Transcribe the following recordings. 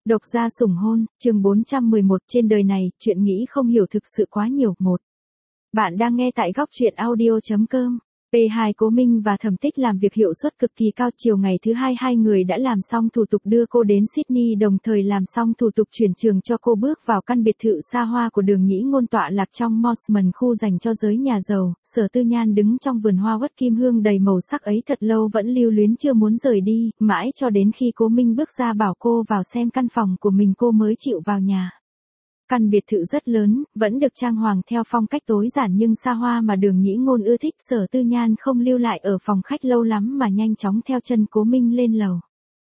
Độc gia sủng hôn, chương 411 trên đời này, chuyện nghĩ không hiểu thực sự quá nhiều. 1. Bạn đang nghe tại góc truyện audio.com. P2 Cố Minh và Thẩm Tích làm việc hiệu suất cực kỳ cao. Chiều ngày thứ hai, hai người đã làm xong thủ tục đưa cô đến Sydney, đồng thời làm xong thủ tục chuyển trường cho cô bước vào căn biệt thự xa hoa của Đường Nhĩ Ngôn tọa lạc trong Mosman, khu dành cho giới nhà giàu. Sở Tư Nhan đứng trong vườn hoa uất kim hương đầy màu sắc ấy thật lâu vẫn lưu luyến chưa muốn rời đi, mãi cho đến khi Cố Minh bước ra bảo cô vào xem căn phòng của mình cô mới chịu vào nhà. Căn biệt thự rất lớn, vẫn được trang hoàng theo phong cách tối giản nhưng xa hoa mà Đường Nhĩ Ngôn ưa thích. Sở Tư Nhan không lưu lại ở phòng khách lâu lắm mà nhanh chóng theo chân Cố Minh lên lầu.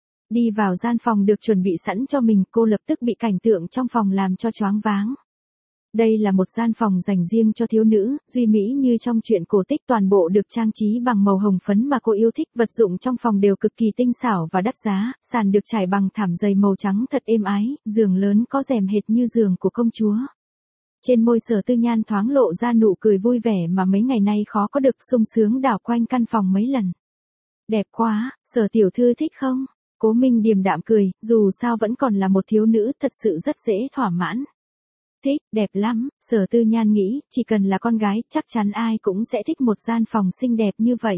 Đi vào gian phòng được chuẩn bị sẵn cho mình, cô lập tức bị cảnh tượng trong phòng làm cho choáng váng. Đây là một gian phòng dành riêng cho thiếu nữ, duy mỹ như trong truyện cổ tích, toàn bộ được trang trí bằng màu hồng phấn mà cô yêu thích. Vật dụng trong phòng đều cực kỳ tinh xảo và đắt giá, sàn được trải bằng thảm dày màu trắng thật êm ái, giường lớn có rèm hệt như giường của công chúa. Trên môi Sở Tư Nhan thoáng lộ ra nụ cười vui vẻ mà mấy ngày nay khó có được, sung sướng đảo quanh căn phòng mấy lần. Đẹp quá, Sở tiểu thư thích không? Cố Minh điềm đạm cười, dù sao vẫn còn là một thiếu nữ, thật sự rất dễ thỏa mãn. Thích, đẹp lắm, Sở Tư Nhan nghĩ, chỉ cần là con gái, chắc chắn ai cũng sẽ thích một gian phòng xinh đẹp như vậy.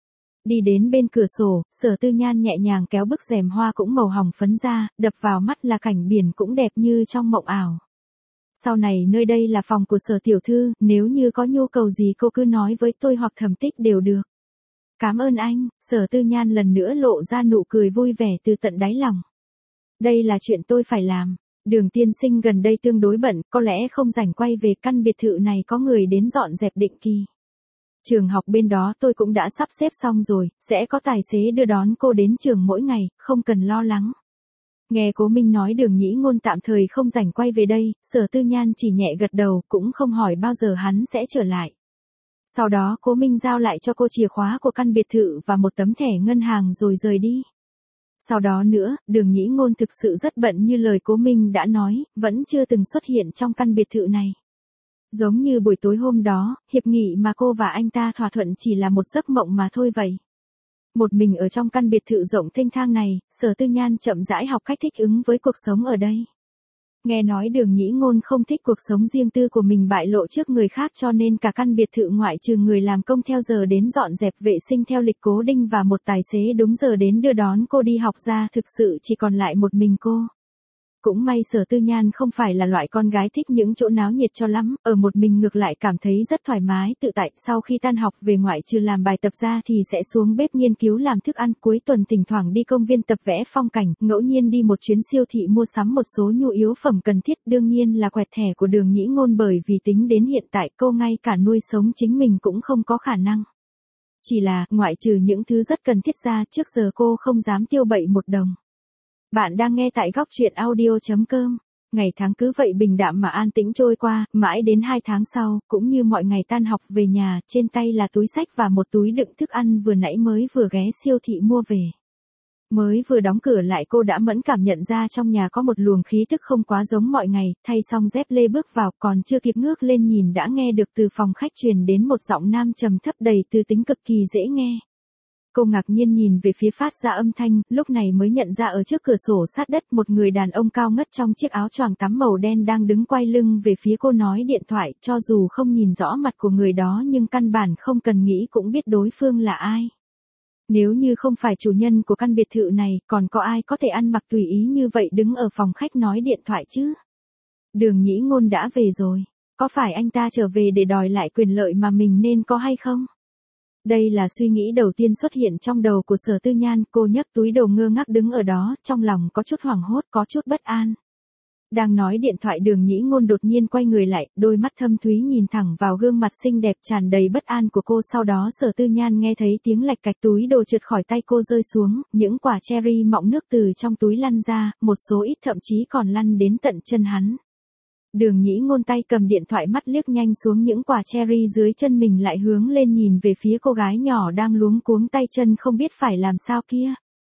Đi đến bên cửa sổ, Sở Tư Nhan nhẹ nhàng kéo bức rèm hoa cũng màu hồng phấn ra, đập vào mắt là cảnh biển cũng đẹp như trong mộng ảo. Sau này nơi đây là phòng của Sở tiểu thư, nếu như có nhu cầu gì cô cứ nói với tôi hoặc Thẩm Tích đều được. Cảm ơn anh, Sở Tư Nhan lần nữa lộ ra nụ cười vui vẻ từ tận đáy lòng. Đây là chuyện tôi phải làm. Đường tiên sinh gần đây tương đối bận, có lẽ không rảnh quay về. Căn biệt thự này có người đến dọn dẹp định kỳ. Trường học bên đó tôi cũng đã sắp xếp xong rồi, sẽ có tài xế đưa đón cô đến trường mỗi ngày, không cần lo lắng. Nghe Cố Minh nói Đường Nhĩ Ngôn tạm thời không rảnh quay về đây, Sở Tư Nhan chỉ nhẹ gật đầu, cũng không hỏi bao giờ hắn sẽ trở lại. Sau đó Cố Minh giao lại cho cô chìa khóa của căn biệt thự và một tấm thẻ ngân hàng rồi rời đi. Sau đó nữa, Đường Nhĩ Ngôn thực sự rất bận như lời Cố Minh đã nói, vẫn chưa từng xuất hiện trong căn biệt thự này. Giống như buổi tối hôm đó, hiệp nghị mà cô và anh ta thỏa thuận chỉ là một giấc mộng mà thôi vậy. Một mình ở trong căn biệt thự rộng thênh thang này, Sở Tư Nhan chậm rãi học cách thích ứng với cuộc sống ở đây. Nghe nói Đường Nhĩ Ngôn không thích cuộc sống riêng tư của mình bại lộ trước người khác, cho nên cả căn biệt thự ngoại trừ người làm công theo giờ đến dọn dẹp vệ sinh theo lịch cố định và một tài xế đúng giờ đến đưa đón cô đi học ra, thực sự chỉ còn lại một mình cô. Cũng may Sở Tư Nhan không phải là loại con gái thích những chỗ náo nhiệt cho lắm, ở một mình ngược lại cảm thấy rất thoải mái tự tại. Sau khi tan học về ngoại trừ làm bài tập ra thì sẽ xuống bếp nghiên cứu làm thức ăn, cuối tuần thỉnh thoảng đi công viên tập vẽ phong cảnh, ngẫu nhiên đi một chuyến siêu thị mua sắm một số nhu yếu phẩm cần thiết, đương nhiên là quẹt thẻ của Đường Nhĩ Ngôn, bởi vì tính đến hiện tại cô ngay cả nuôi sống chính mình cũng không có khả năng. Chỉ là, ngoại trừ những thứ rất cần thiết ra, trước giờ cô không dám tiêu bậy một đồng. Bạn đang nghe tại góc truyện audio.com. Ngày tháng cứ vậy bình đạm mà an tĩnh trôi qua, mãi đến 2 tháng sau, cũng như mọi ngày tan học về nhà, trên tay là túi xách và một túi đựng thức ăn vừa nãy mới vừa ghé siêu thị mua về. Mới vừa đóng cửa lại cô đã mẫn cảm nhận ra trong nhà có một luồng khí tức không quá giống mọi ngày, thay xong dép lê bước vào, còn chưa kịp ngước lên nhìn đã nghe được từ phòng khách truyền đến một giọng nam trầm thấp đầy tư tính cực kỳ dễ nghe. Cô ngạc nhiên nhìn về phía phát ra âm thanh, lúc này mới nhận ra ở trước cửa sổ sát đất một người đàn ông cao ngất trong chiếc áo choàng tắm màu đen đang đứng quay lưng về phía cô nói điện thoại. Cho dù không nhìn rõ mặt của người đó nhưng căn bản không cần nghĩ cũng biết đối phương là ai. Nếu như không phải chủ nhân của căn biệt thự này, còn có ai có thể ăn mặc tùy ý như vậy đứng ở phòng khách nói điện thoại chứ? Đường Nhĩ Ngôn đã về rồi. Có phải anh ta trở về để đòi lại quyền lợi mà mình nên có hay không? Đây là suy nghĩ đầu tiên xuất hiện trong đầu của Sở Tư Nhan. Cô nhấc túi đồ ngơ ngác đứng ở đó, trong lòng có chút hoảng hốt, có chút bất an. Đang nói điện thoại Đường Nhĩ Ngôn đột nhiên quay người lại, đôi mắt thâm thúy nhìn thẳng vào gương mặt xinh đẹp tràn đầy bất an của cô. Sau đó Sở Tư Nhan nghe thấy tiếng lạch cạch, túi đồ trượt khỏi tay cô rơi xuống, những quả cherry mọng nước từ trong túi lăn ra, một số ít thậm chí còn lăn đến tận chân hắn. Đường Nhĩ Ngôn tay cầm điện thoại, mắt liếc nhanh xuống những quả cherry dưới chân mình lại hướng lên nhìn về phía cô gái nhỏ đang luống cuống tay chân không biết phải làm sao kia.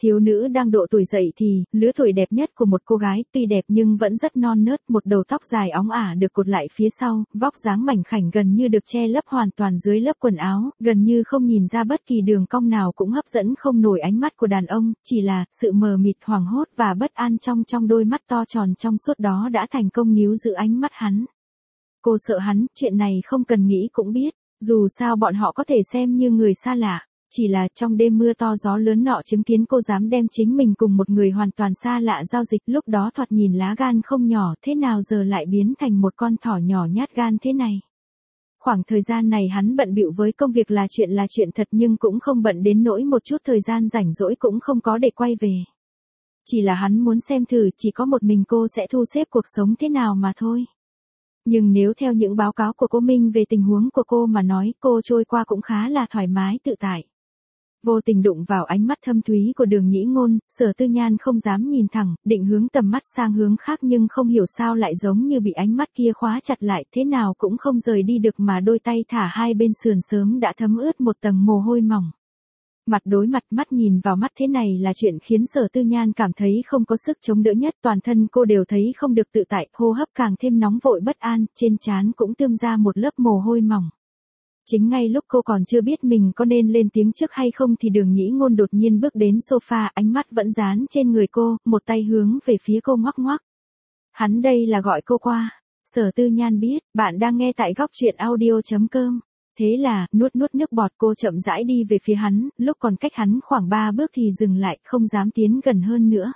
Thiếu nữ đang độ tuổi dậy thì, lứa tuổi đẹp nhất của một cô gái, tuy đẹp nhưng vẫn rất non nớt, một đầu tóc dài óng ả được cột lại phía sau, vóc dáng mảnh khảnh gần như được che lấp hoàn toàn dưới lớp quần áo, gần như không nhìn ra bất kỳ đường cong nào cũng hấp dẫn không nổi ánh mắt của đàn ông, chỉ là sự mờ mịt hoảng hốt và bất an trong đôi mắt to tròn trong suốt đó đã thành công níu giữ ánh mắt hắn. Cô sợ hắn, chuyện này không cần nghĩ cũng biết, dù sao bọn họ có thể xem như người xa lạ. Chỉ là trong đêm mưa to gió lớn nọ chứng kiến cô dám đem chính mình cùng một người hoàn toàn xa lạ giao dịch, lúc đó thoạt nhìn lá gan không nhỏ, thế nào giờ lại biến thành một con thỏ nhỏ nhát gan thế này. Khoảng thời gian này hắn bận bịu với công việc là chuyện thật, nhưng cũng không bận đến nỗi một chút thời gian rảnh rỗi cũng không có để quay về. Chỉ là hắn muốn xem thử chỉ có một mình cô sẽ thu xếp cuộc sống thế nào mà thôi. Nhưng nếu theo những báo cáo của cô Minh về tình huống của cô mà nói, cô trôi qua cũng khá là thoải mái tự tại. Vô tình đụng vào ánh mắt thâm thúy của Đường Nhĩ Ngôn, Sở Tư Nhan không dám nhìn thẳng, định hướng tầm mắt sang hướng khác nhưng không hiểu sao lại giống như bị ánh mắt kia khóa chặt lại, thế nào cũng không rời đi được mà đôi tay thả hai bên sườn sớm đã thấm ướt một tầng mồ hôi mỏng. Mặt đối mặt, mắt nhìn vào mắt thế này là chuyện khiến Sở Tư Nhan cảm thấy không có sức chống đỡ nhất, toàn thân cô đều thấy không được tự tại, hô hấp càng thêm nóng vội bất an, trên trán cũng tươm ra một lớp mồ hôi mỏng. Chính ngay lúc cô còn chưa biết mình có nên lên tiếng trước hay không thì Đường Nhĩ Ngôn đột nhiên bước đến sofa, ánh mắt vẫn dán trên người cô, một tay hướng về phía cô ngoắc ngoắc. Hắn đây là gọi cô qua. Sở Tư Nhan biết, bạn đang nghe tại góc truyện audio.com. Thế là, nuốt nước bọt, cô chậm rãi đi về phía hắn, lúc còn cách hắn khoảng 3 bước thì dừng lại, không dám tiến gần hơn nữa.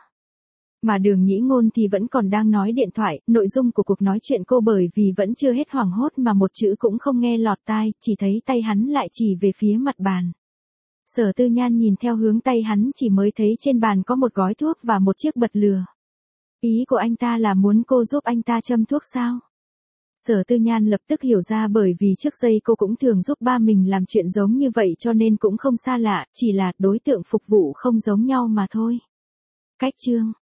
Mà Đường Nhĩ Ngôn thì vẫn còn đang nói điện thoại, nội dung của cuộc nói chuyện cô bởi vì vẫn chưa hết hoảng hốt mà một chữ cũng không nghe lọt tai, chỉ thấy tay hắn lại chỉ về phía mặt bàn. Sở Tư Nhan nhìn theo hướng tay hắn chỉ mới thấy trên bàn có một gói thuốc và một chiếc bật lửa. Ý của anh ta là muốn cô giúp anh ta châm thuốc sao? Sở Tư Nhan lập tức hiểu ra, bởi vì trước đây cô cũng thường giúp ba mình làm chuyện giống như vậy cho nên cũng không xa lạ, chỉ là đối tượng phục vụ không giống nhau mà thôi. Cách chương